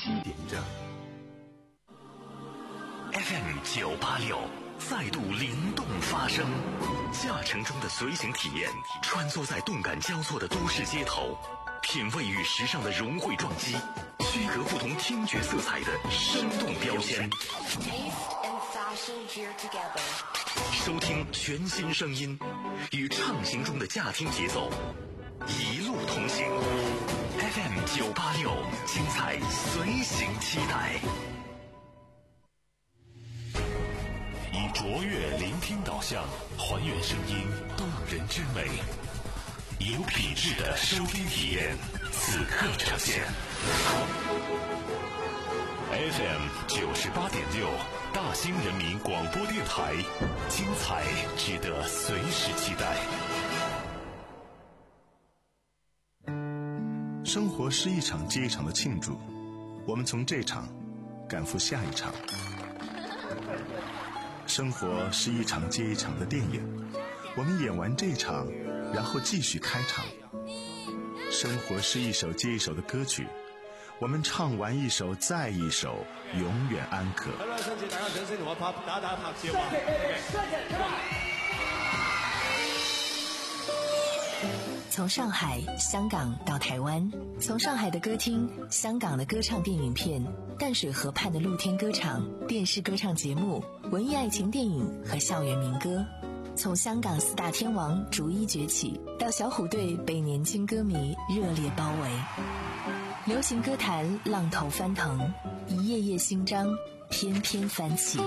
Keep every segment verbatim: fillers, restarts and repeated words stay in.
七点正。 F M 九八六再度灵动发声，驾乘中的随行体验，穿梭在动感交错的都市街头，品味与时尚的融汇撞击，区隔不同听觉色彩的生动标签。收听全新声音，与畅行中的驾听节奏，一路同行。F M 九八六，精彩随行期待。以卓越聆听导向，还原声音动人之美，有品质的收听体验，此刻呈现。F M 九十八点六，大兴人民广播电台，精彩值得随时期待。 生活是一场接一场的庆祝，我们从这场赶赴下一场。生活是一场接一场的电影，我们演完这场，然后继续开场。生活是一首接一首的歌曲，我們唱完一首再一首，永遠安可。好啦，新次大家掌聲同我拍打打拍照啊！ 從上海、香港到台灣，從上海的歌廳、香港的歌唱電影片、淡水河畔的露天歌場、電視歌唱節目、文藝愛情電影和校園民歌，從香港四大天王逐一崛起，到小虎隊被年輕歌迷熱烈包圍。流行歌壇浪頭翻騰，一頁頁新章翩翩翻起。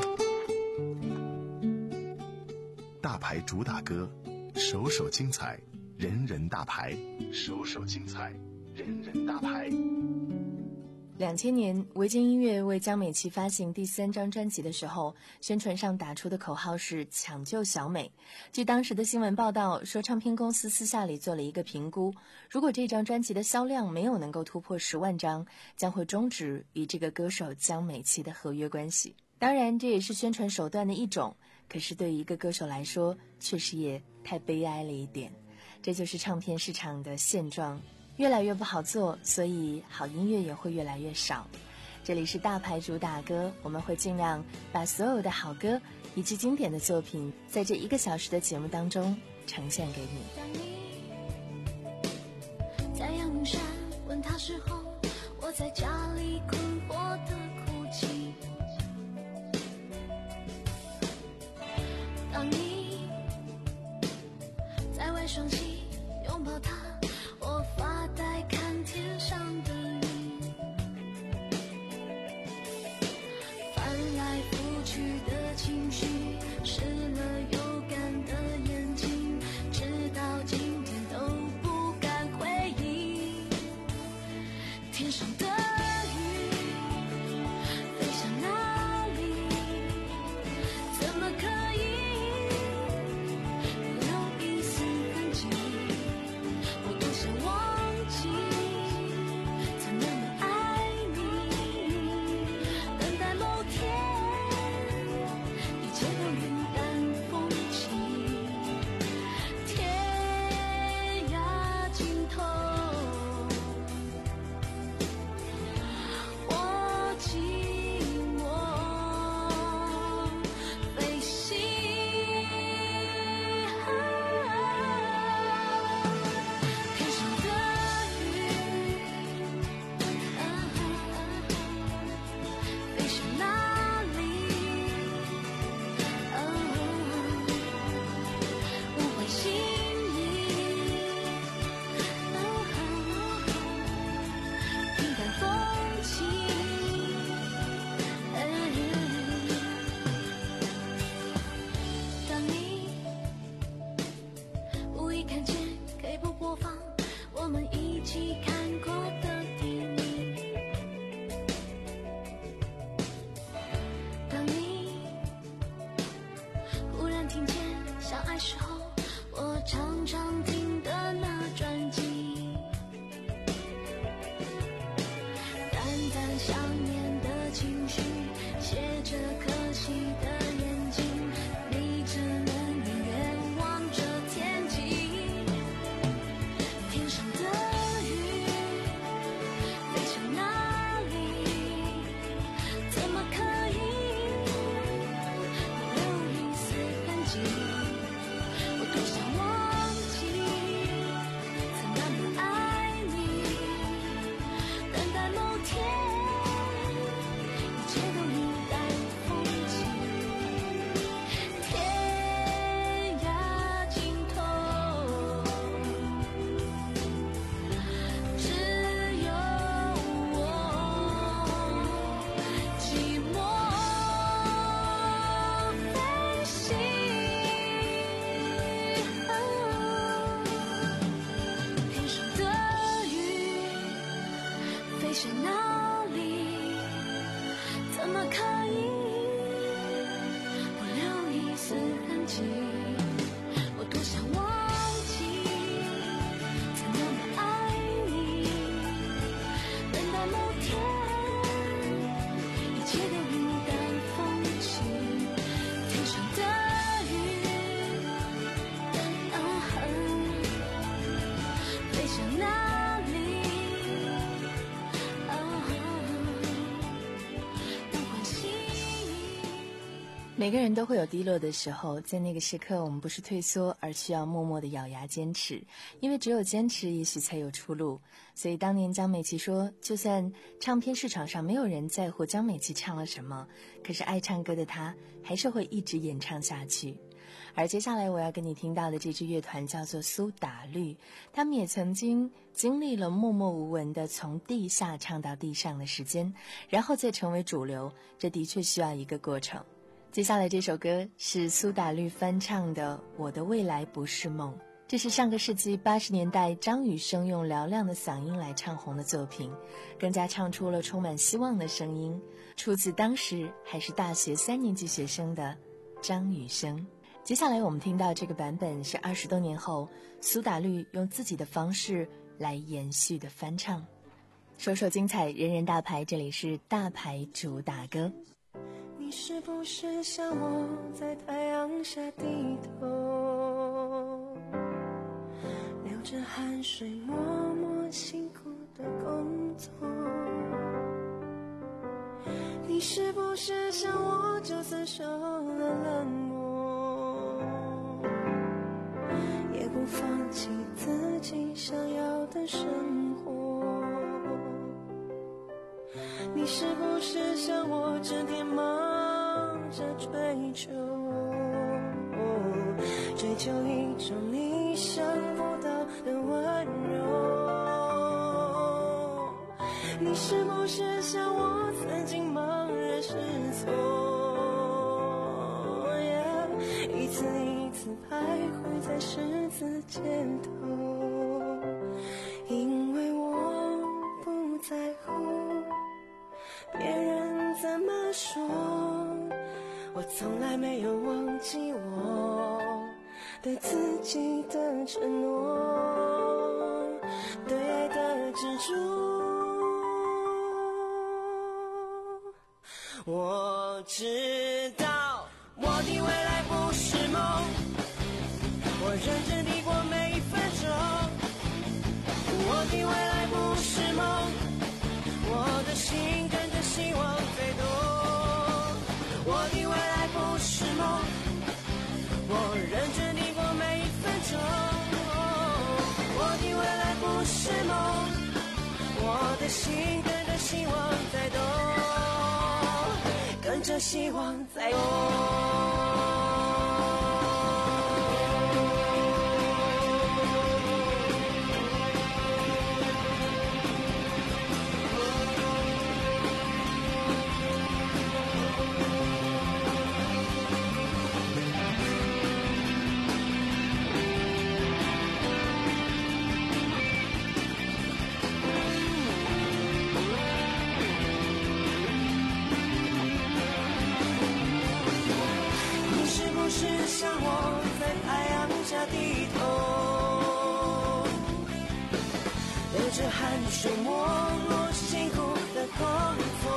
大牌主打歌，首首精彩，人人大牌，首首精彩，人人大牌。 两千年，维京音乐为江美琪发行第三张专辑的时候，宣传上打出的口号是抢救小美。据当时的新闻报道说，唱片公司私下里做了一个评估，如果这张专辑的销量没有能够突破十万张，将会终止与这个歌手江美琪的合约关系。当然，这也是宣传手段的一种，可是对于一个歌手来说，确实也太悲哀了一点。这就是唱片市场的现状，越来越不好做，所以好音乐也会越来越少。这里是大牌主打歌，我们会尽量把所有的好歌以及经典的作品，在这一个小时的节目当中呈现给你。 当你在阳明山问他时候，我在家里困惑的哭泣。当你在外双溪拥抱他，我发呆看天上的云，翻来覆去的情绪，湿了又干的眼睛，直到今天都不敢回忆。天上的雨飞向哪里？怎么可以留一丝痕迹？我多想忘记曾那么爱你，等待某天一切都云淡风轻。天涯尽头，我寂寞飞行。天上的雨飞向哪里？无悔心意，平淡风轻。当你无意看见 K 播播放我们一起看过的电影，当你忽然听见相爱时候我常常听的那专辑，淡淡想念的情绪，写着可惜的眼睛，你只能远远望着天际。天上的雨飞向哪里？ 每个人都会有低落的时候，在那个时刻我们不是退缩，而需要默默地咬牙坚持，因为只有坚持也许才有出路。所以当年江美琪说，就算唱片市场上没有人在乎江美琪唱了什么，可是爱唱歌的她还是会一直演唱下去。而接下来我要跟你听到的这支乐团叫做苏打绿，他们也曾经经历了默默无闻的从地下唱到地上的时间，然后再成为主流，这的确需要一个过程。接下来这首歌是苏打绿翻唱的《我的未来不是梦》，这是上个世纪八十年代张雨生用嘹亮的嗓音来唱红的作品，更加唱出了充满希望的声音，出自当时还是大学三年级学生的张雨生。接下来我们听到这个版本是二十多年后苏打绿用自己的方式来延续的翻唱。首首精彩，人人大牌，这里是大牌主打歌。 你是不是像我在太阳下低头，流着汗水默默辛苦的工作？你是不是像我就算受了冷漠，也不放弃自己想要的生活？你是不是像我整天忙着追求，追求一种你想不到的温柔？你是不是像我曾经茫然失措， yeah, 一次一次徘徊在十字街头？因为我不在乎别人怎么说，我从来没有忘记我对自己的承诺，对爱的执着。我知道我的未来不是梦，我认真地过每一分钟。我的未来不是梦，我的心跟着希望飞动。我的未来不是梦，我认真地过每一分钟。我的未来不是梦，我的心跟着希望在动，跟着希望在动。像我在太阳下低头，流着汗水默默辛苦的工作。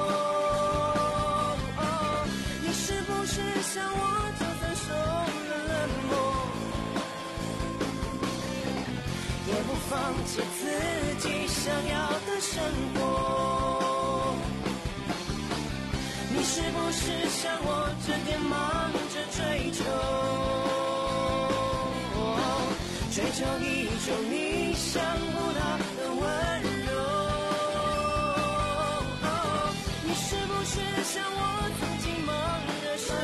哦，你是不是像我就算受了冷漠，也不放弃自己想要的生活？你是不是像我整天忙着追求，追求一种你想不到的温柔？你是不是像我曾经忙着失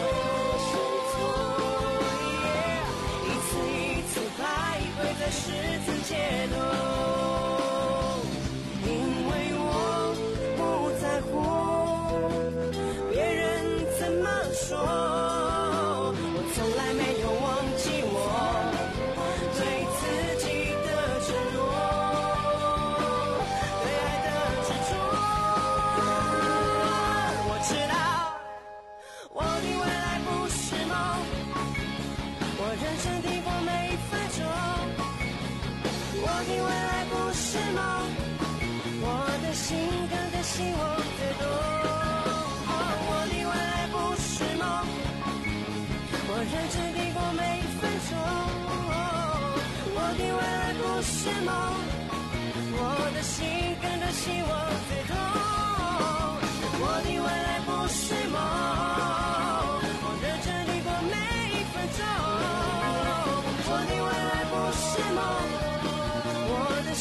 措，一次一次徘徊在十字街头？因为我不在乎别人怎么说，我从来没有忘记我对自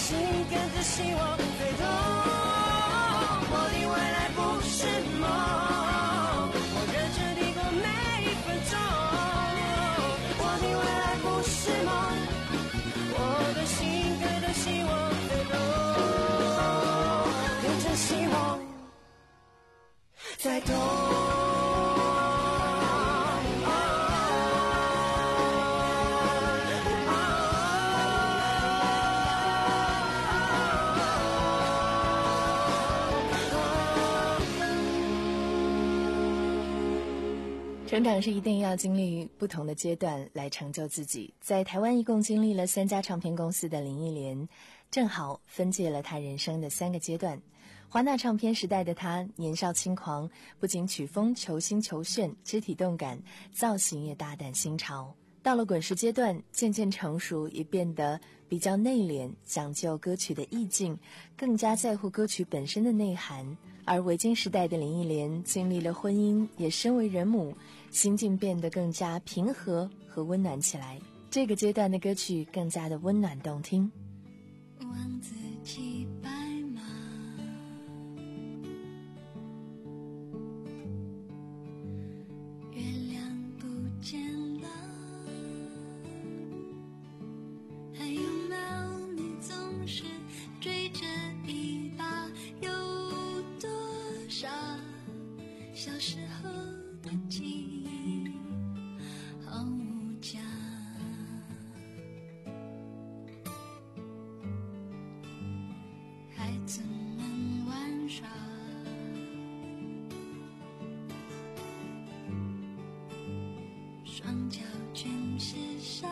心跟着希望飞动，我的未来不是梦，我认真地过每一分钟，我的未来不是梦，我的心跟着希望飞动，跟着希望在动。 成长是一定要经历不同的阶段来成就自己。在台湾一共经历了三家唱片公司的林忆莲，正好分界了她人生的三个阶段。华纳唱片时代的她年少轻狂，不仅曲风求新求炫，肢体动感，造型也大胆新潮。到了滚石阶段，渐渐成熟，也变得比较内敛，讲究歌曲的意境，更加在乎歌曲本身的内涵。而维京时代的林忆莲经历了婚姻，也身为人母，心境变得更加平和和温暖起来。这个阶段的歌曲更加的温暖动听。 王子骑白马，月亮不见了，还有猫你总是追着一把，有多少小时候的记忆好无价。孩子们玩耍，双脚全是沙，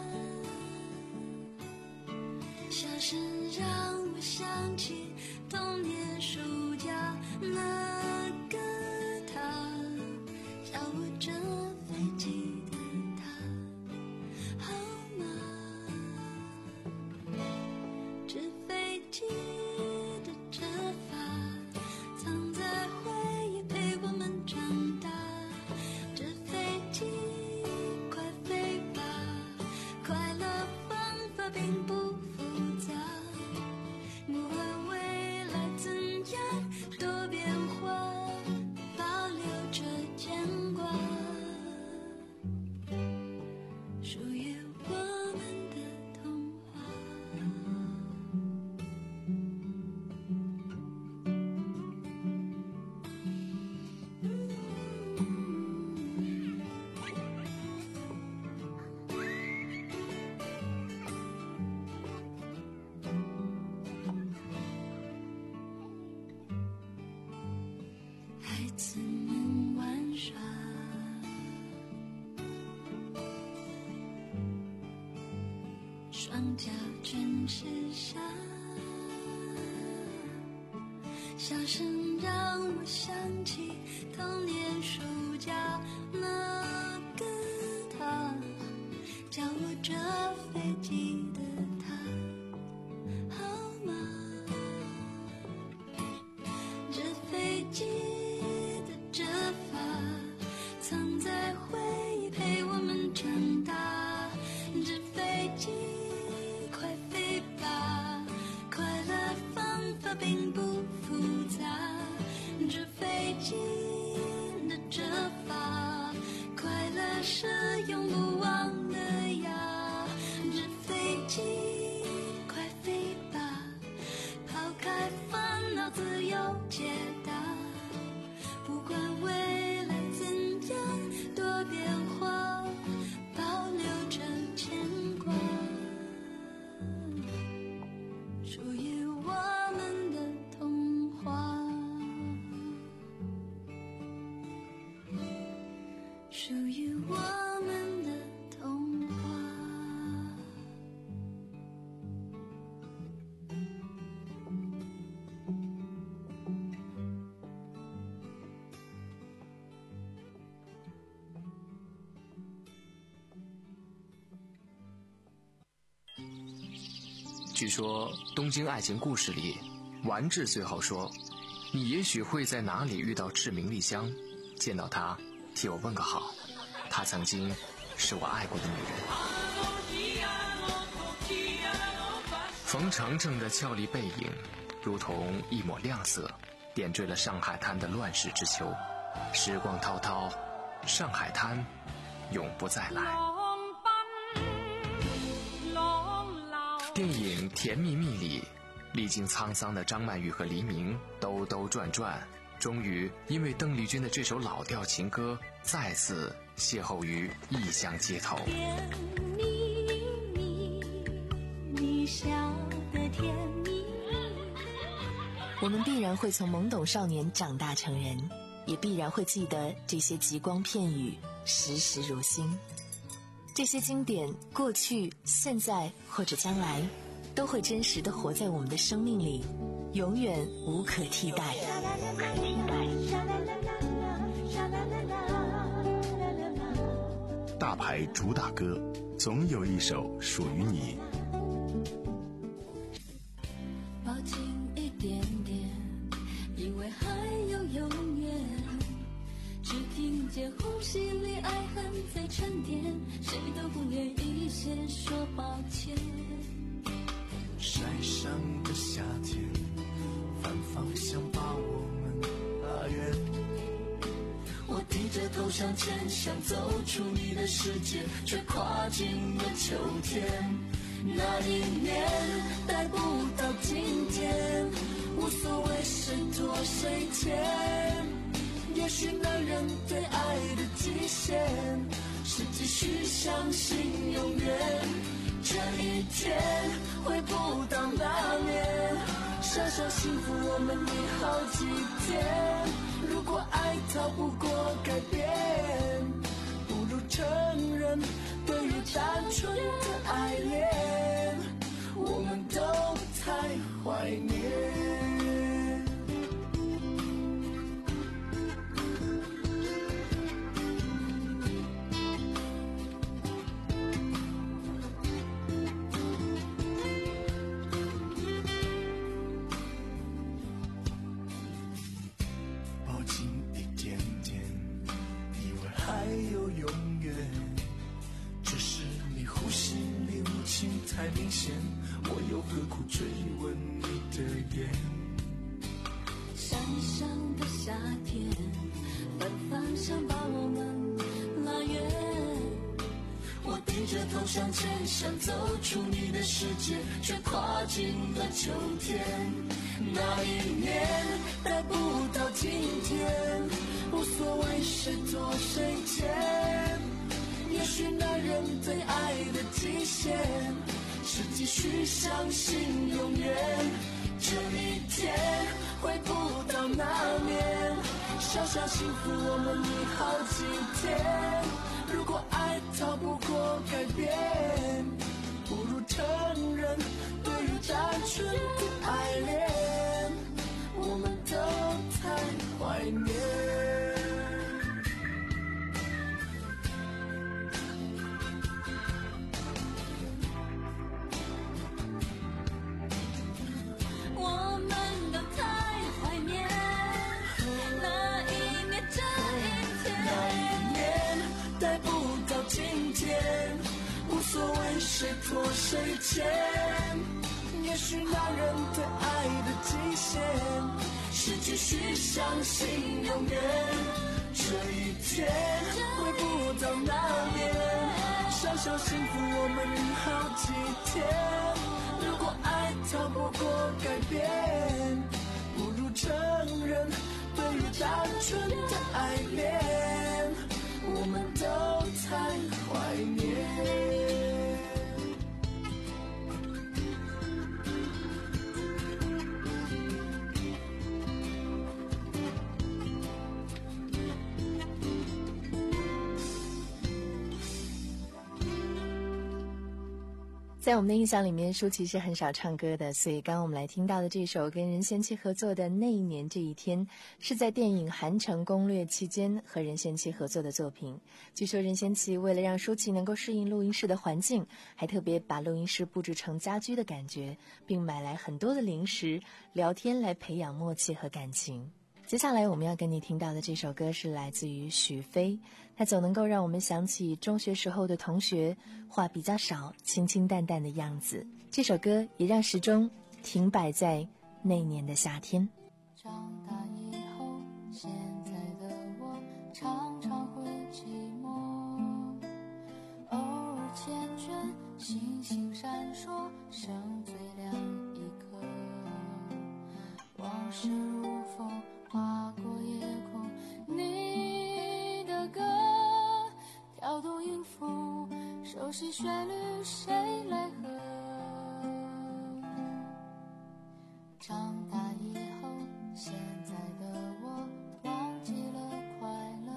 笑声让我想起童年暑假，那个他教我折飞机的他，好吗？纸飞机的折法藏在回忆陪我们长大，纸飞机快飞吧，快乐方法并不复杂，不管未来怎样多变化，保留着牵挂，属于我们的童话。孩子们玩耍，双脚全是沙，笑声让我想起童年暑假，那个他教我折飞机的他，好吗？纸飞机的折法藏在回忆陪我们长大，纸飞机快飞吧，快乐方法并不复杂，纸飞机的折法快乐是永不忘的呀，纸飞机快飞吧，抛开烦恼自由解答，不管未来怎样多变化，保留着牵挂，属于我们的童话，属于我们的童话。 据说《东京爱情故事》里，丸治最后说：“你也许会在哪里遇到志明丽香，见到她，替我问个好。她曾经是我爱过的女人。” 冯程程的俏丽背影如同一抹亮色，点缀了上海滩的乱世之秋。时光滔滔，上海滩永不再来。电影《甜蜜蜜》里，历经沧桑的张曼玉和黎明兜兜转转，终于因为邓丽君的这首老调情歌再次邂逅于异乡街头。 甜蜜蜜，你笑得甜蜜。 我们必然会从懵懂少年长大成人，也必然会记得这些极光片语，时时如新。这些经典，过去、现在或者将来，都会真实地活在我们的生命里，永远无可替代。 大牌主打歌，总有一首属于你。 抱紧一点点，以为还有永远，只听见呼吸里爱恨在沉淀，谁都不愿意先说抱歉。 晒伤的夏天，反方向把我们拉远。 我低着头向前，想走出你的世界，却跨进了秋天。那一年待不到今天，无所谓谁拖谁欠。也许男人对爱的极限，是继续相信永远。这一天回不到那年，小小幸福我们已好几天。如果爱逃不过改变，不如承认对于单纯的爱恋，我们都太怀念。 太明显，我又何苦追问你的眼？ 山上的夏天，反方向把我们拉远。我低着头向前，想走出你的世界，却跨进了秋天。那一年待不到今天，无所谓谁拖谁欠。也许男人对爱的极限，是继续相信永远。这一天回不到那年，小小幸福我们已好几天。如果爱逃不过改变，不如承认对于单纯的爱恋，我们都太怀念。无所谓谁拖谁欠，也许男人对爱的极限，是继续相信永远。这一天回不到那年，小小幸福我们已好几天。如果爱逃不过改变，不如承认对于单纯的爱恋，我们都太怀念。 在我们的印象里面，舒淇是很少唱歌的，所以刚刚我们来听到的这首跟任贤齐合作的《那一年这一天》，是在电影《韩城攻略》期间和任贤齐合作的作品。据说任贤齐为了让舒淇能够适应录音室的环境，还特别把录音室布置成家居的感觉，并买来很多的零食，聊天来培养默契和感情。 接下来我们要跟你听到的这首歌是来自于许飞，它总能够让我们想起中学时候的同学，话比较少，清清淡淡的样子。这首歌也让时钟停摆在那年的夏天。 长大以后，现在的我常常会寂寞，偶尔缱绻，星星闪烁，剩最亮一颗。往事如风划过夜空，你的歌跳动音符，熟悉旋律谁来和？长大以后，现在的我忘记了快乐，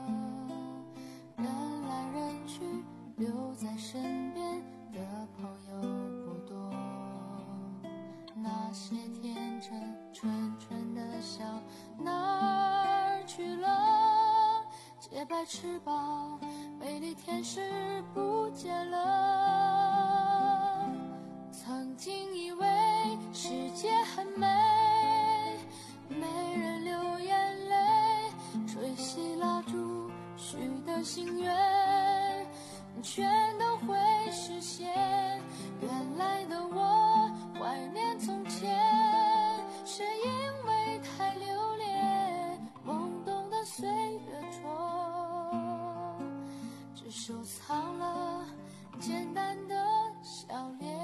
人来人去，留在身边的朋友不多。那些天真纯纯的笑哪儿去了？洁白翅膀，美丽天使不见了。曾经以为世界很美，没人流眼泪，吹熄蜡烛许的心愿，全都会实现。原来的我怀念从前，是因为太留恋懵懂的岁月中，只收藏了简单的笑脸。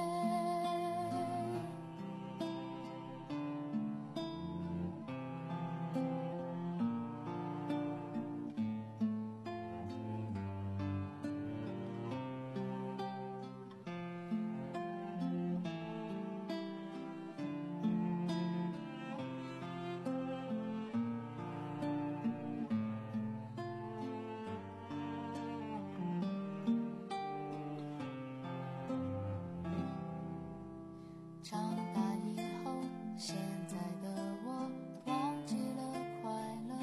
长大以后，现在的我忘记了快乐，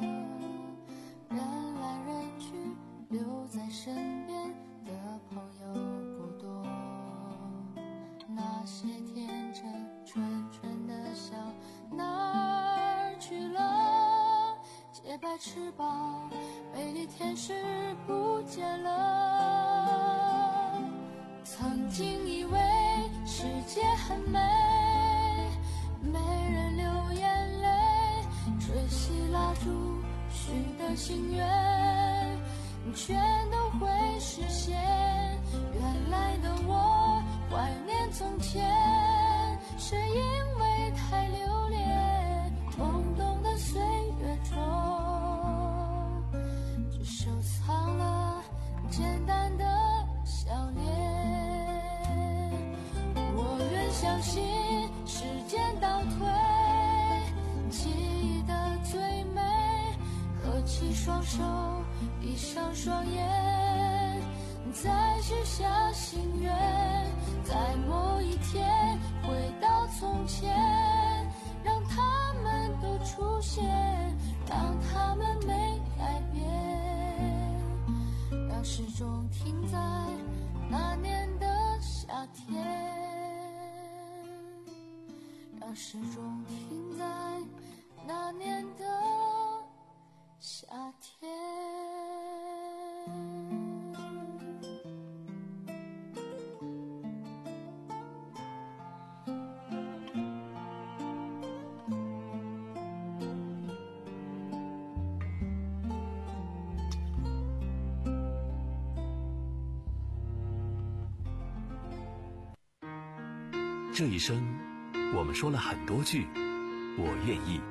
人来人去，留在身边的朋友不多。那些天真纯纯的笑哪儿去了？洁白翅膀，美丽天使不见了。曾经以为世界很美，没人流眼泪，吹熄蜡烛许的心愿，全都会实现。原来的我怀念从前，是因为太留恋懵懂的岁月中，只收藏了简单的笑脸。相信时间倒退，记忆的最美，合起双手，闭上双眼，再许下心愿，在某一天回到从前，让他们都出现，让他们没改变，让时钟停在那年的夏天，让时钟停在那年的夏天。 这一生我们说了很多句我愿意。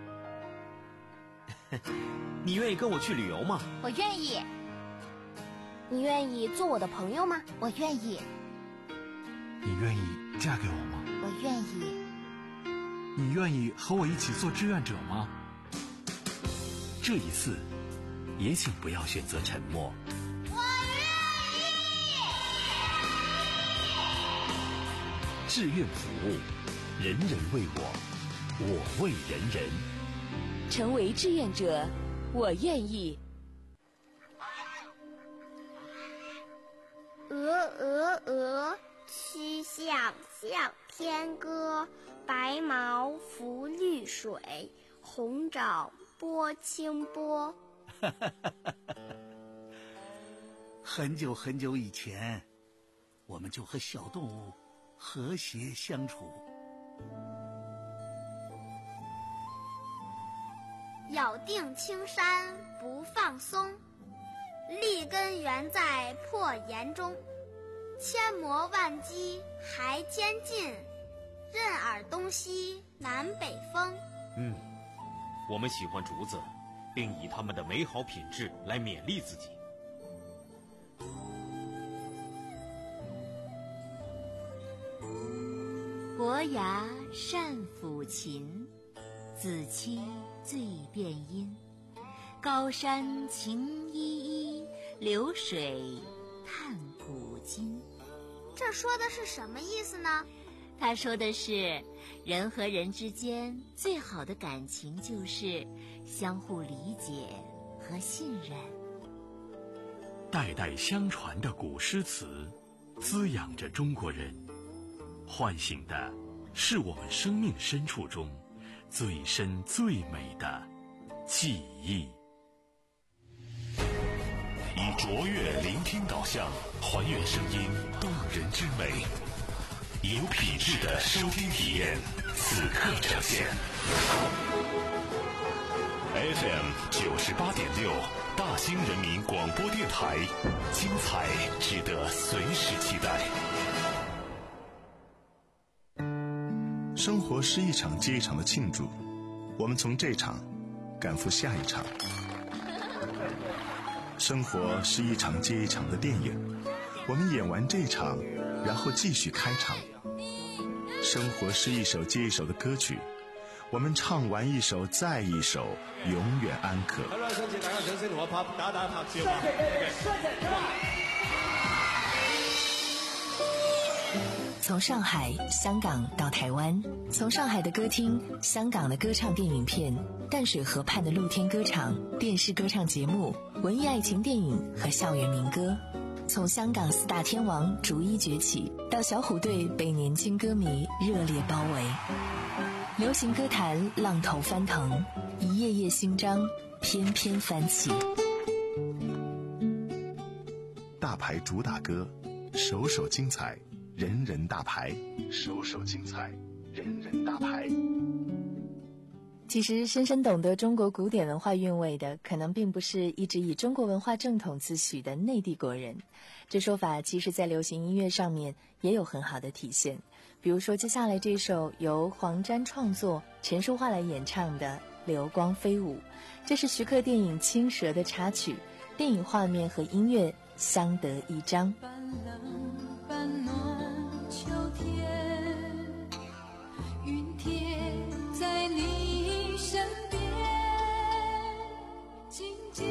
你愿意跟我去旅游吗？ 我愿意。你愿意做我的朋友吗？我愿意。 你愿意嫁给我吗？ 我愿意。 你愿意和我一起做志愿者吗？ 这一次也请不要选择沉默。 我愿意。 志愿服务，人人为我，我为人人。 成为志愿者，我愿意。 鹅鹅鹅，曲项向天歌。白毛浮绿水， 红枣拨清波。 很久很久以前，我们就和小动物和谐相处。 咬定青山不放松，立根原在破岩中。千磨万击还坚劲，任尔东西南北风。 嗯，我们喜欢竹子，并以它们的美好品质来勉励自己。 伯牙善抚琴，子期最辨音。高山晴依依，流水探古今。 这说的是什么意思呢？ 他说的是，人和人之间最好的感情就是相互理解和信任。 代代相传的古诗词，滋养着中国人，唤醒的是我们生命深处中最深最美的记忆。 以卓越聆听导向，还原声音动人之美，有品质的收听体验，此刻呈现。F M 九十八点六，大兴人民广播电台，精彩值得随时期待。 生活是一场接一场的庆祝，我们从这场赶赴下一场。生活是一场接一场的电影，我们演完这场，然后继续开场。生活是一首接一首的歌曲，我们唱完一首再一首，永远安可。 好啦，想請大家掌聲同我拍打打拍照。 從上海、香港到台灣，從上海的歌廳、香港的歌唱電影片、淡水河畔的露天歌場、電視歌唱節目、文藝愛情電影和校園民歌，從香港四大天王逐一崛起，到小虎隊被年輕歌迷熱烈包圍，流行歌壇浪頭翻騰，一頁頁新章翩翩翻起。 大牌主打歌，首首精彩，人人大牌，首首精彩，人人大牌。 其实深深懂得中国古典文化韵味的，可能并不是一直以中国文化正统自诩的内地国人。这说法其实在流行音乐上面也有很好的体现。比如说接下来这首由黄沾创作、陈淑桦来演唱的《流光飞舞》，这是徐克电影《青蛇》的插曲，电影画面和音乐相得益彰。 半冷半暖秋天，云贴在你身边，静静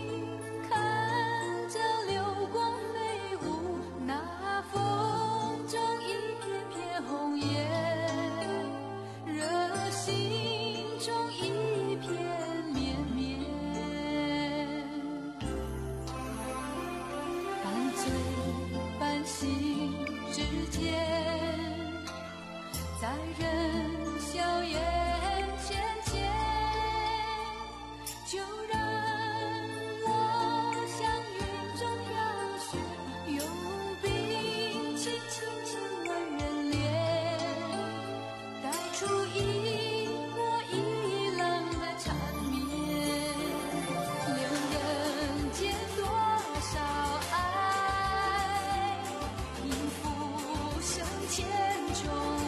看着流光飞舞，那风中一片片红叶，热心中一片绵绵，半醉半醒之间，在人笑颜浅浅，就让我向云中飘雪，用冰轻轻亲吻人脸，带出一波一浪的缠绵，留人间多少爱，应付生千重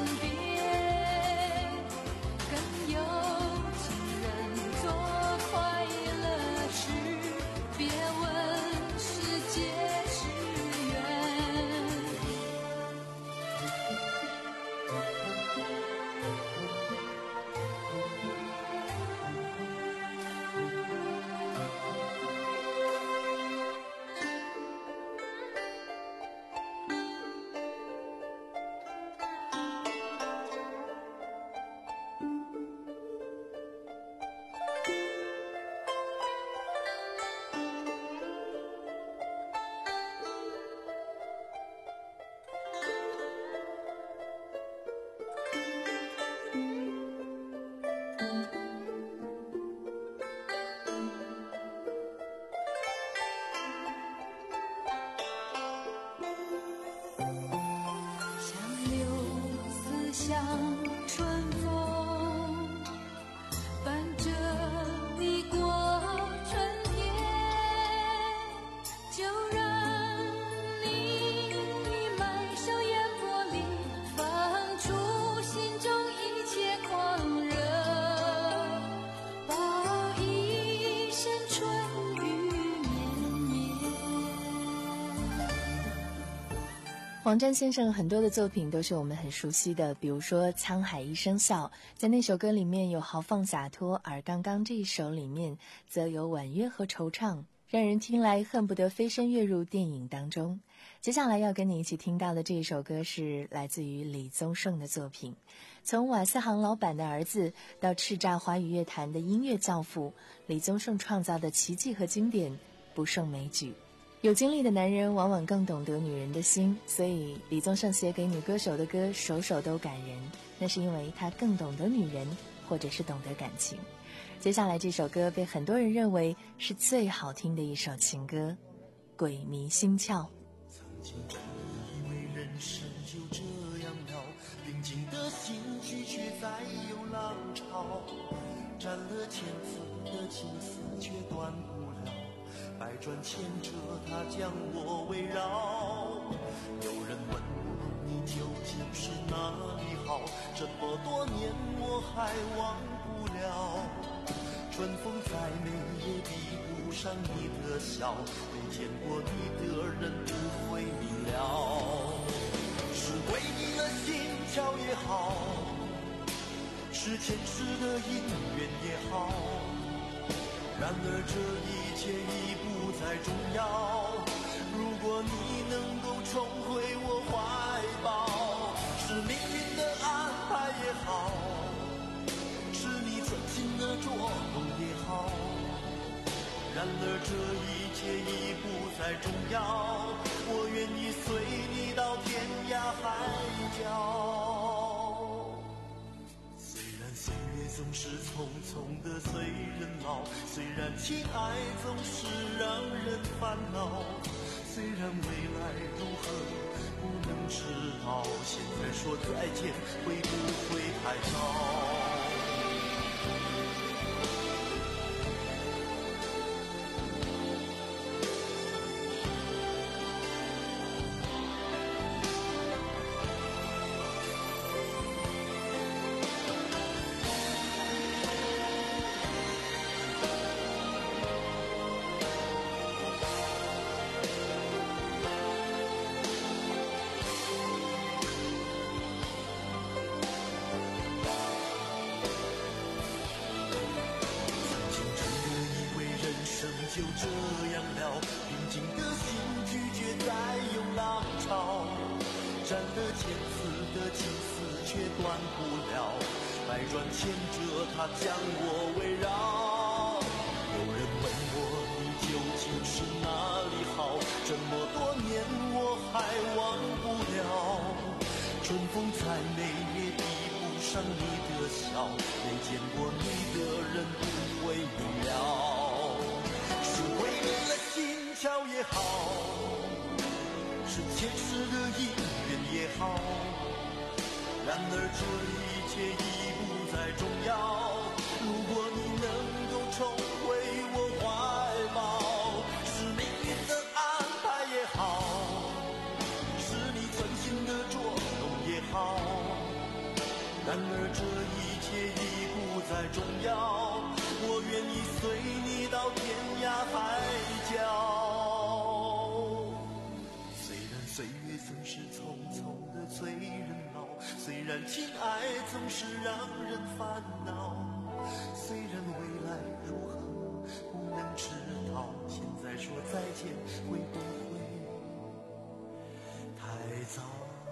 变，更有情人作快乐。 黄沾先生很多的作品都是我们很熟悉的，比如说《沧海一声笑》，在那首歌里面有豪放洒脱，而刚刚这一首里面则有婉约和惆怅，让人听来恨不得飞身跃入电影当中。接下来要跟你一起听到的这一首歌是来自于李宗盛的作品，从瓦斯行老板的儿子到叱咤华语乐坛的音乐教父，李宗盛创造的奇迹和经典不胜枚举。有经历的男人往往更懂得女人的心，所以李宗盛写给女歌手的歌首首都感人，那是因为他更懂得女人，或者是懂得感情。接下来这首歌被很多人认为是最好听的一首情歌，鬼迷心窍。 曾经真以为人生就这样了，平静的心绪却再有浪潮，斩了千次的情丝却断不了，百转千折它将我围绕。有人问我你究竟是哪里好，这么多年我还忘不了，春风再美也比不上你的笑，没见过你的人不会明了。是鬼迷了心窍也好，是前世的因缘也好，然而这一切已不再重要。如果你能够重回我怀抱，是命运的安排也好，是你存心的捉弄也好，然而这一切已不再重要。我愿意随你到天涯海角。虽然岁月总是匆匆的随人老，虽然情爱总是让人烦恼，虽然未来如何不能知道，现在说再见会不会太早？就这样了，平静的心拒绝再有浪潮，斩了千次的情丝却断不了，百转千折它将我围绕。有人问我你究竟是哪里好，这么多年我还忘不了，春风再美也比不上你的笑，没见过你的人不会明了。巧也好，是前世的因缘也好，然而这一切已不再重要。如果你能够重回我怀抱，是命运的安排也好，是你存心的捉弄也好，然而这一切已不再重要。我愿意随你到天涯海角。岁月总是匆匆的催人老，虽然情爱总是让人烦恼，虽然未来如何不能知道，现在说再见会不会太早？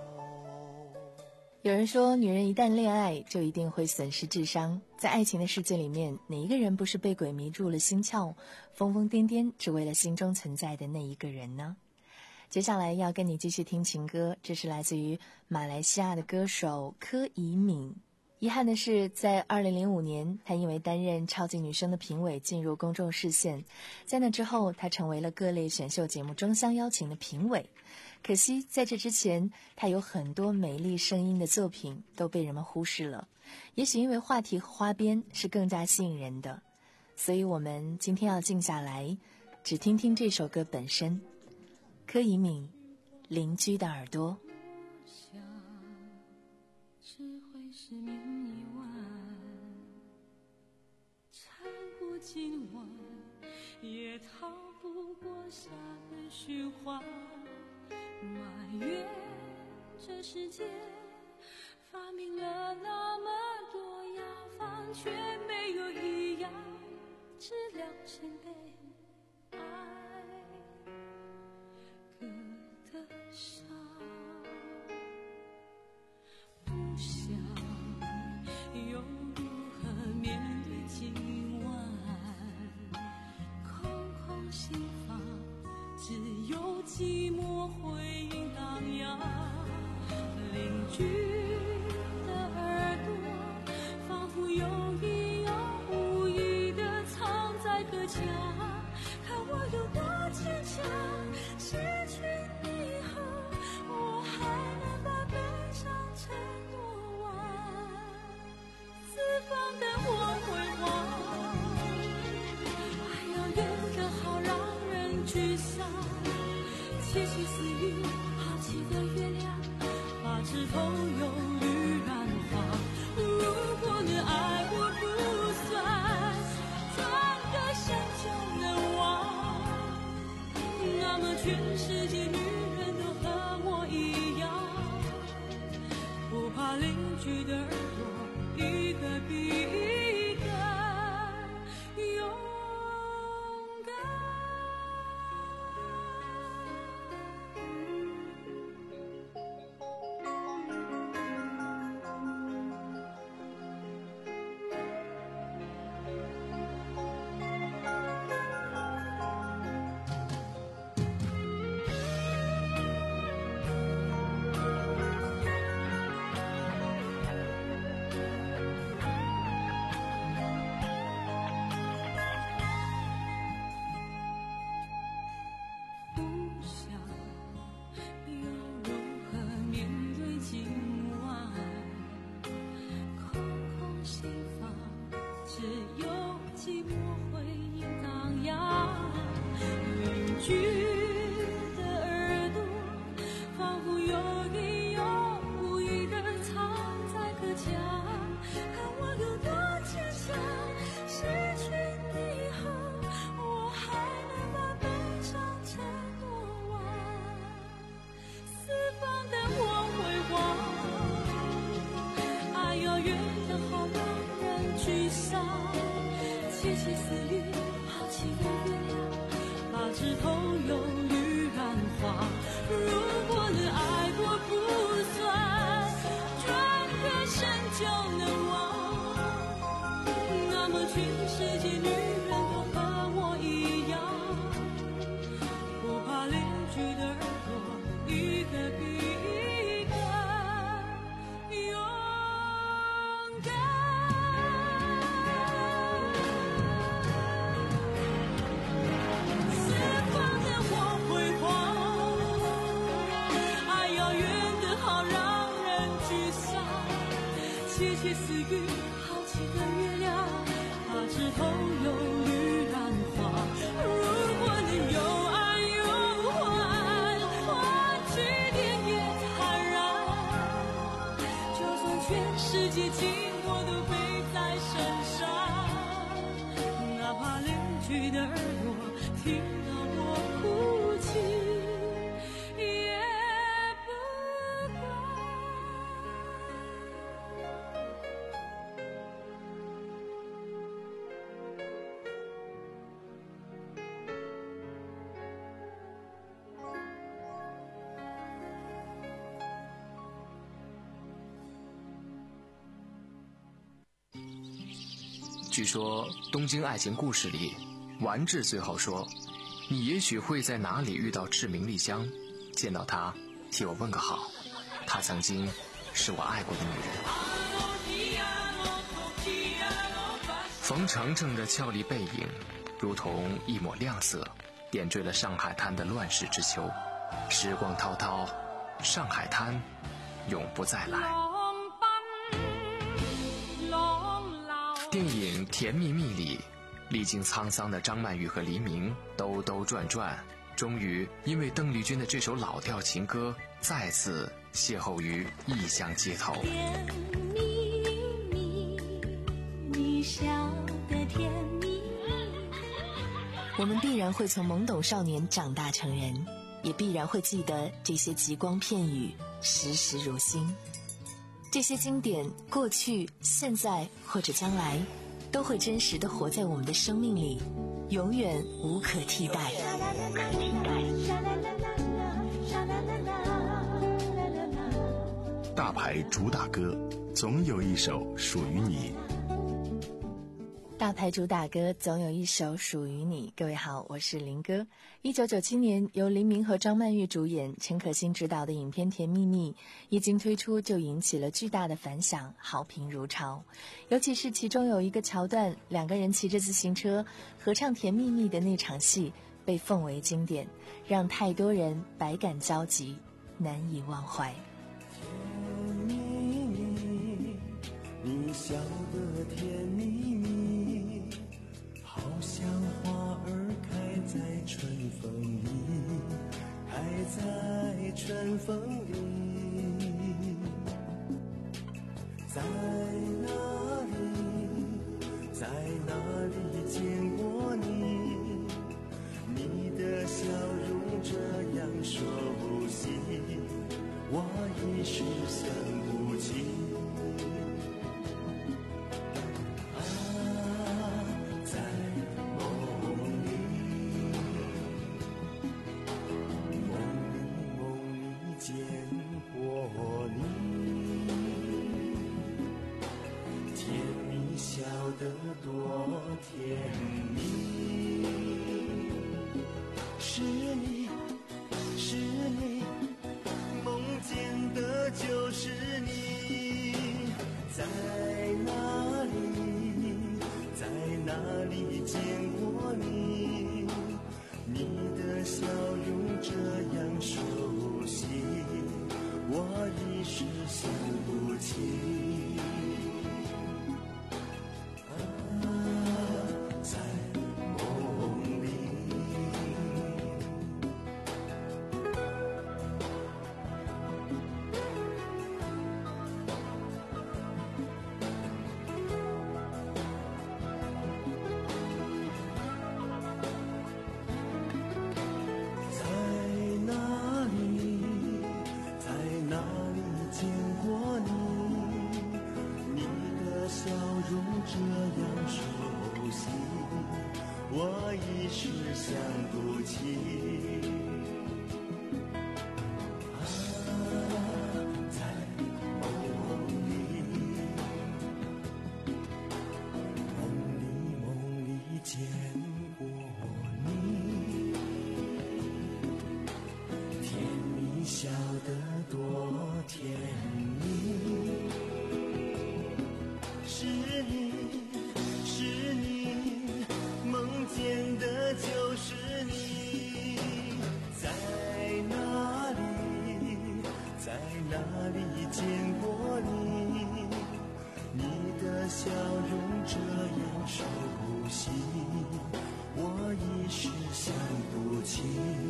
有人说，女人一旦恋爱就一定会损失智商，在爱情的世界里面，哪一个人不是被鬼迷住了心窍，疯疯癫癫只为了心中存在的那一个人呢？接下来要跟你继续听情歌，这是来自于马来西亚的歌手柯以敏。遗憾的是，在二零零五年，她因为担任超级女声的评委进入公众视线，在那之后，她成为了各类选秀节目争相邀请的评委。可惜在这之前，她有很多美丽声音的作品都被人们忽视了，也许因为话题和花边是更加吸引人的，所以我们今天要静下来，只听听这首歌本身。柯以敏，邻居的耳朵。 想只会是命意外，缠不进弯，也逃不过夏的循环。 埋怨这世界发明了那么多药方，却没有一样治疗心被爱割的伤。不想又如何面对今晚，空空心房只有寂寞回音荡漾。邻居的耳朵仿佛有意有无意地藏在隔墙，看我有多坚强，失去你后我还能把悲伤承诺完，四方灯火辉煌，爱要远得好让人沮丧，窃窃私语好奇的月亮，把枝头有绿染花。如果能爱我不算，转个身就能忘，那么全世界女人都和我一样，不怕邻居的耳朵一个比一个勇敢。窃窃私语好奇的月亮，把枝头有绿染花。如果能爱过不算，转个身就能忘，那么全世界女人都和我一样，不怕邻居的耳朵一个比一个勇敢。窃窃私语好奇的月亮，把枝头有绿染花。如果能有爱有欢，换取点也坦然，就算全世界寂寞都背在身上，哪怕邻居的耳朵听到我哭泣据说《东京爱情故事》里，丸治最后说：“你也许会在哪里遇到赤名莉香，见到她，替我问个好。她曾经是我爱过的女人。”冯程程的俏丽背影，如同一抹亮色，点缀了上海滩的乱世之秋。时光滔滔，上海滩永不再来。电影《甜蜜蜜》里，历经沧桑的张曼玉和黎明兜兜转转，终于因为邓丽君的这首老调情歌，再次邂逅于异乡街头。 甜蜜蜜，你笑得甜蜜。 我们必然会从懵懂少年长大成人， 也必然会记得这些极光片语，时时如新。这些经典，过去、现在或者将来，都会真实地活在我们的生命里，永远无可替代。 大牌主打歌，总有一首属于你。 大牌主打歌总有一首属于你。各位好，我是林哥。一九九七年由黎明和张曼玉主演，陈可辛执导的影片《甜蜜蜜》一经推出就引起了巨大的反响，好评如潮。尤其是其中有一个桥段，两个人骑着自行车合唱《甜蜜蜜》的那场戏，被奉为经典，让太多人百感交集，难以忘怀。 甜蜜蜜，你笑得甜蜜蜜，好像花儿开在春风里，开在春风里。在哪里，在哪里见过你？你的笑容这样熟悉，我一时想不起。啊，在梦里，梦里梦里见过你，甜蜜笑得多甜蜜，是你，是你。梦见的就是你，在哪里，在哪里见过你？你的笑容这样熟悉，我一时想不起。我一时想不起。啊，在梦里，梦里梦里见过你，甜蜜笑得多甜蜜，是你，是你。梦见的就是你，在哪里，在哪里见过你？你的笑容这样熟悉，我一时想不起。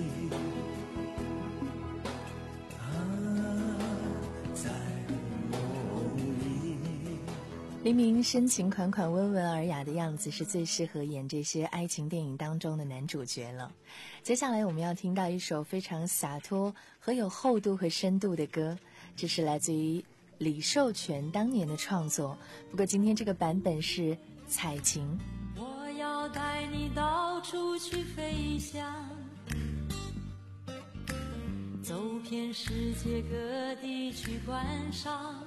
啊，在梦里。 黎明深情款款、温文尔雅的样子是最适合演这些爱情电影当中的男主角了。接下来我们要听到一首非常洒脱和有厚度和深度的歌，这是来自于李寿全当年的创作，不过今天这个版本是彩琴。 我要带你到处去飞翔，走遍世界各地去观赏，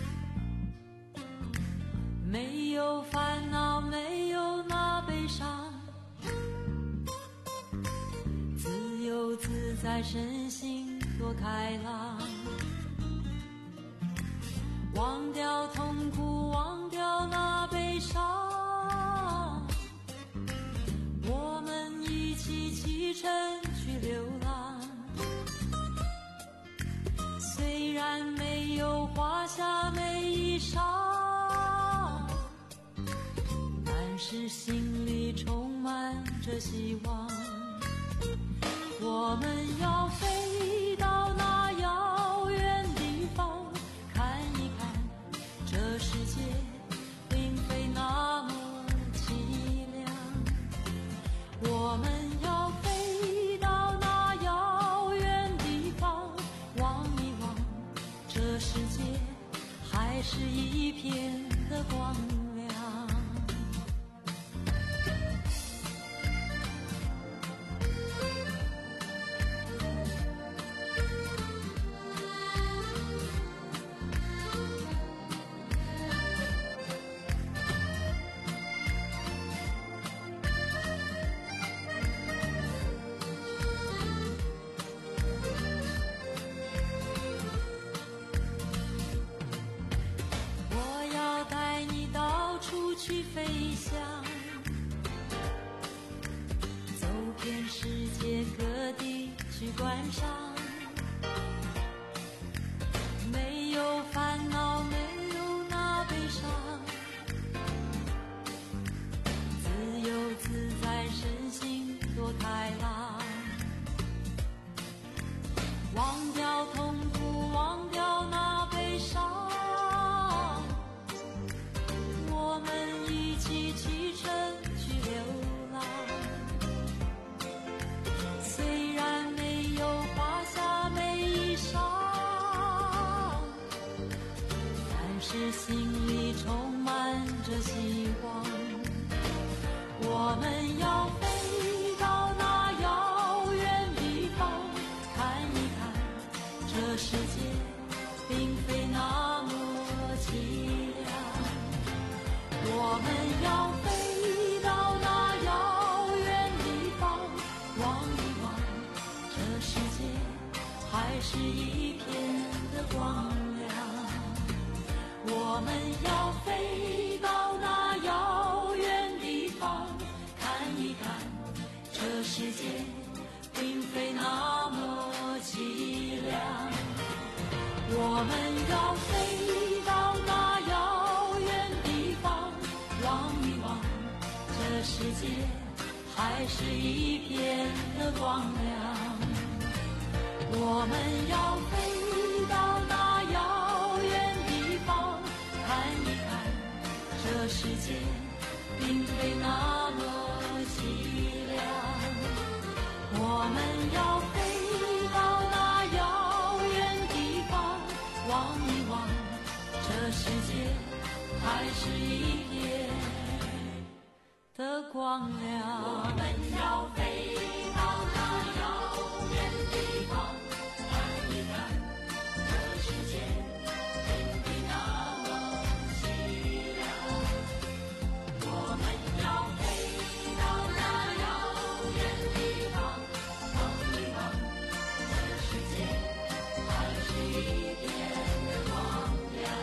没有烦恼，没有那悲伤，自由自在，身心多开朗，忘掉痛苦，忘掉那悲伤，我们一起启程去流浪，虽然没有华厦美衣裳，但是心里充满着希望。我们要飞到那遥远地方，看一看这世界并非那么凄凉。我们要飞到那遥远去关上，没有烦恼，没有那悲伤，自由自在，身心多开朗，忘掉痛苦，忘掉那悲伤，我们一起启程去流浪。虽然没有华厦美衣裳，但是心里充满着希望。我们要飞到那遥远地方，看一看这世界并非那么凄凉。我们要飞到那遥远地方，望一望这世界还是一片的光亮。我们要飞到那遥远地方，看一看这世界并非那么凄凉。我们要飞到那遥远地方，望一望这世界还是一片的光亮。我们要飞到那遥远地方，看一看这世界并非那么凄凉。我们要飞到那遥远地方，望一望这世界还是一片的光亮。我们要飞到那遥远地方，看一看这世界并非那么凄凉。我们要飞到那遥远地方，望一望这世界还是一片的光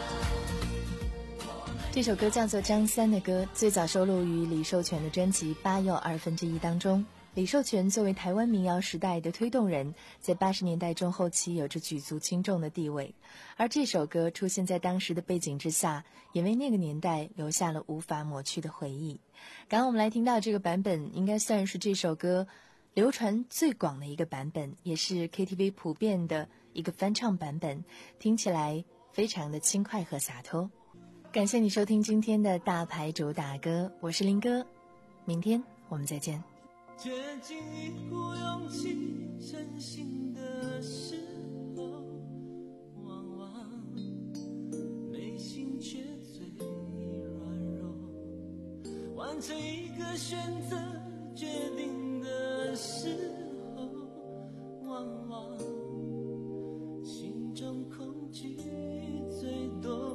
亮。 这首歌叫做张三的歌，最早收录于李寿全的专辑《八又二分之一》当中。李寿全作为台湾民谣时代的推动人，在八十年代中后期有着举足轻重的地位，而这首歌出现在当时的背景之下，也为那个年代留下了无法抹去的回忆。刚刚我们来听到这个版本，应该算是这首歌流传最广的一个版本，也是 K T V 普遍的一个翻唱版本，听起来非常的轻快和洒脱。感谢你收听今天的大牌主打歌，我是林哥，明天我们再见。 接近一股勇气真心的时候，往往内心却最软弱，完成一个选择决定的时候，往往心中恐惧最多。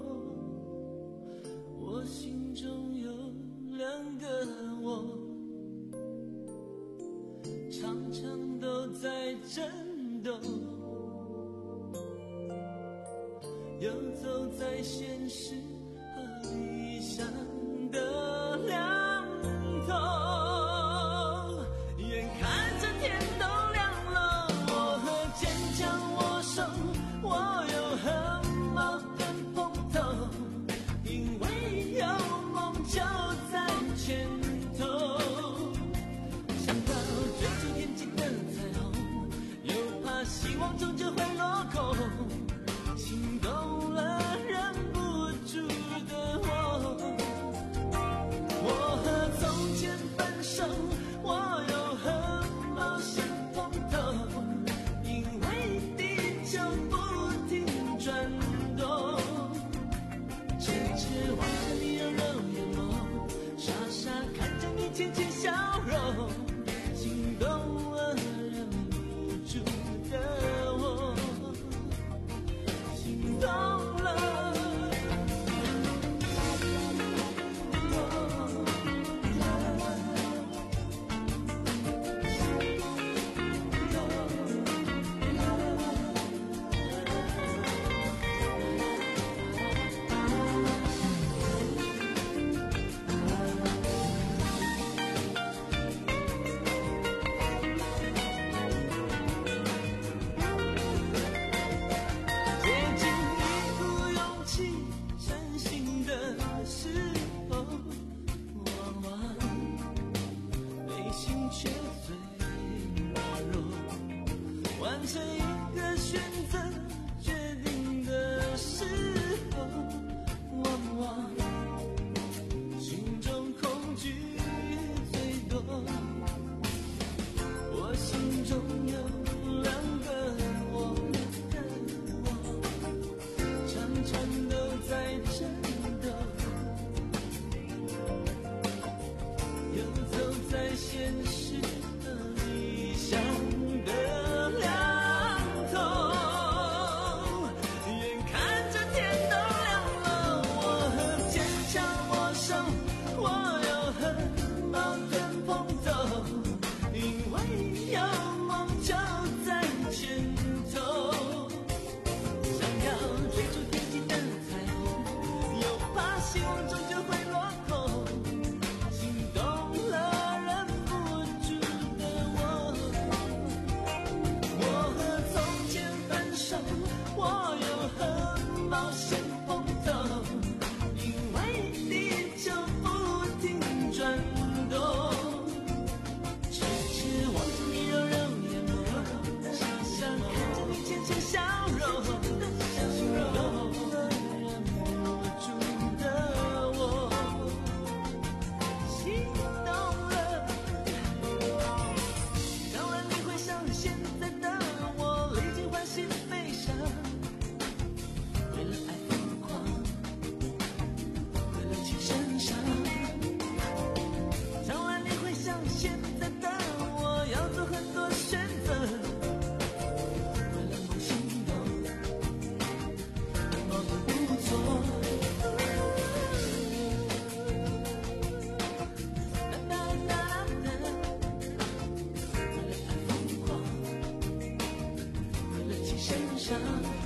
我心中有两个我，常常都在震动，游走在现实和理想的两头，眼看着天都亮了，我和坚强握手，我又和矛盾碰头，因为有梦就在前头。希望终究会落空，心动了忍不住的我， 却最懦弱，完成一个选择决定的时候，往往心中恐惧最多。我心中有两个我的我，常常都在战斗，游走在现实和理想的两头，眼看着天都亮了，我很坚强，我手，我又很矛盾碰头，因为有梦就在前头，想要追逐天际的彩虹，又怕希望终究会落空，心动了忍不住的我，我和从前分手，我又和冒险碰头，因为地球不停转动，痴痴望着你柔柔眼眸，想想看着你浅浅笑容，心动了忍不住的我，心动了。当然你会想现在的我历经欢喜悲伤，为了爱疯狂，为了情深伤。当然你会想现在的我要做很多选择，为了梦心动，矛盾不错。哒哒哒哒，为了爱疯狂，为了情深伤。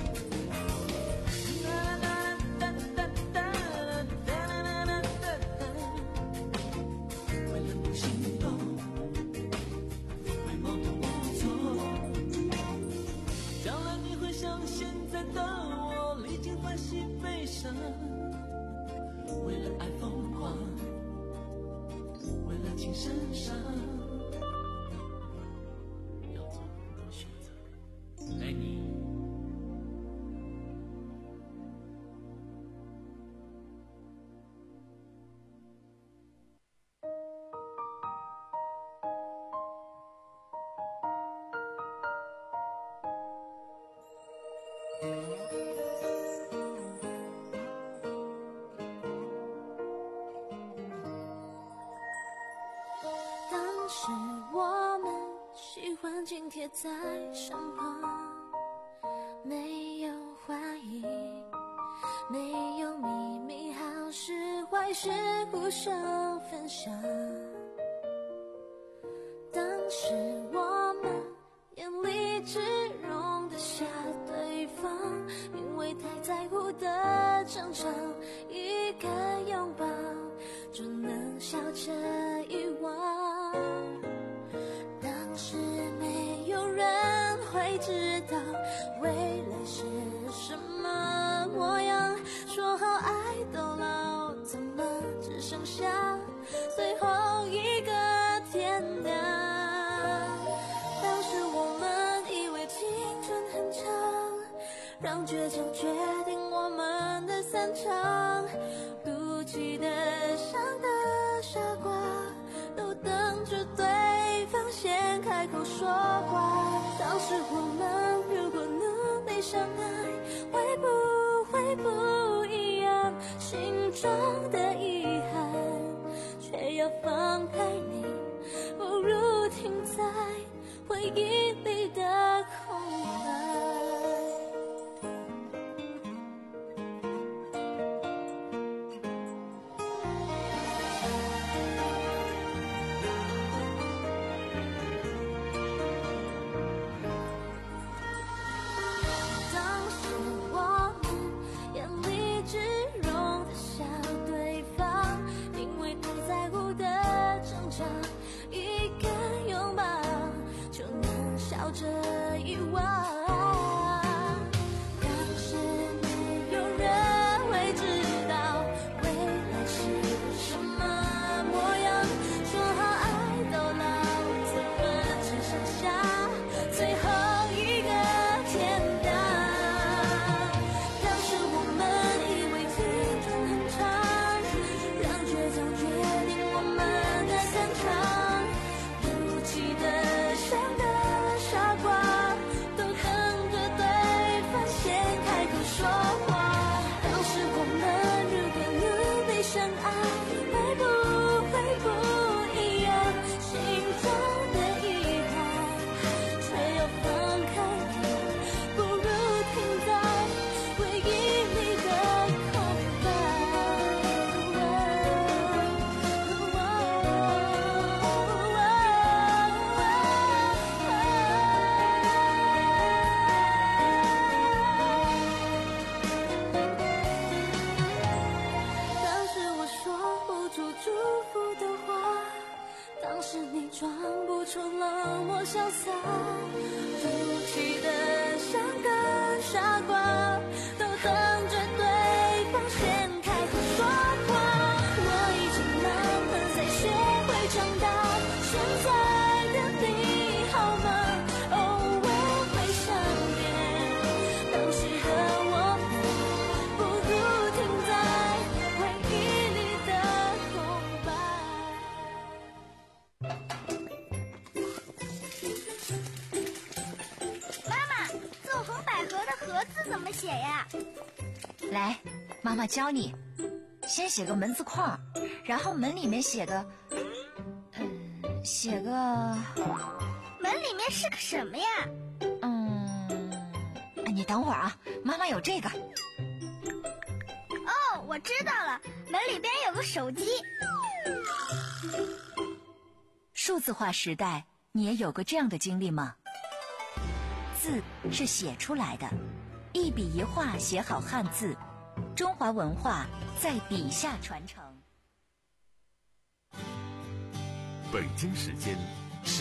哒哒哒哒哒哒哒哒哒哒，为了梦心动，会矛盾不错。将来你会像现在的我，历经欢喜悲伤，为了爱疯狂，为了情深伤，要做很多选择。爱你。 当时我们喜欢紧贴在身旁，没有怀疑，没有秘密，好事坏事互相分享。当时我们眼里只容得下对方，因为太在乎的争吵，一个拥抱就能笑着遗忘。当时没有人会知道未来是什么模样，说好爱到老，怎么只剩下最后一个天亮？当时我们以为青春很长，让倔强决定我们的散场，不记得伤的傻瓜都等着对方先开口说话。当时我们如果努力相爱，会不会不一样？心中的遗憾却要放开你，不如停在回忆里的空白。争吵出了我潇洒，赌气的像个傻瓜，都等着对方先开口说话。我已经慢慢在学会长大，现在的你好吗？偶尔会想念当时的我，不如停在回忆里的空白。妈妈，纵横捭阖的阖字怎么写呀？ 来，妈妈教你。先写个门字框，然后门里面写个，嗯，写个。 门里面是个什么呀？ 嗯，你等会儿啊，妈妈有这个。 哦，我知道了，门里边有个手机。 数字化时代，你也有过这样的经历吗？字是写出来的，一笔一画写好汉字，中华文化在笔下传承。 北京时间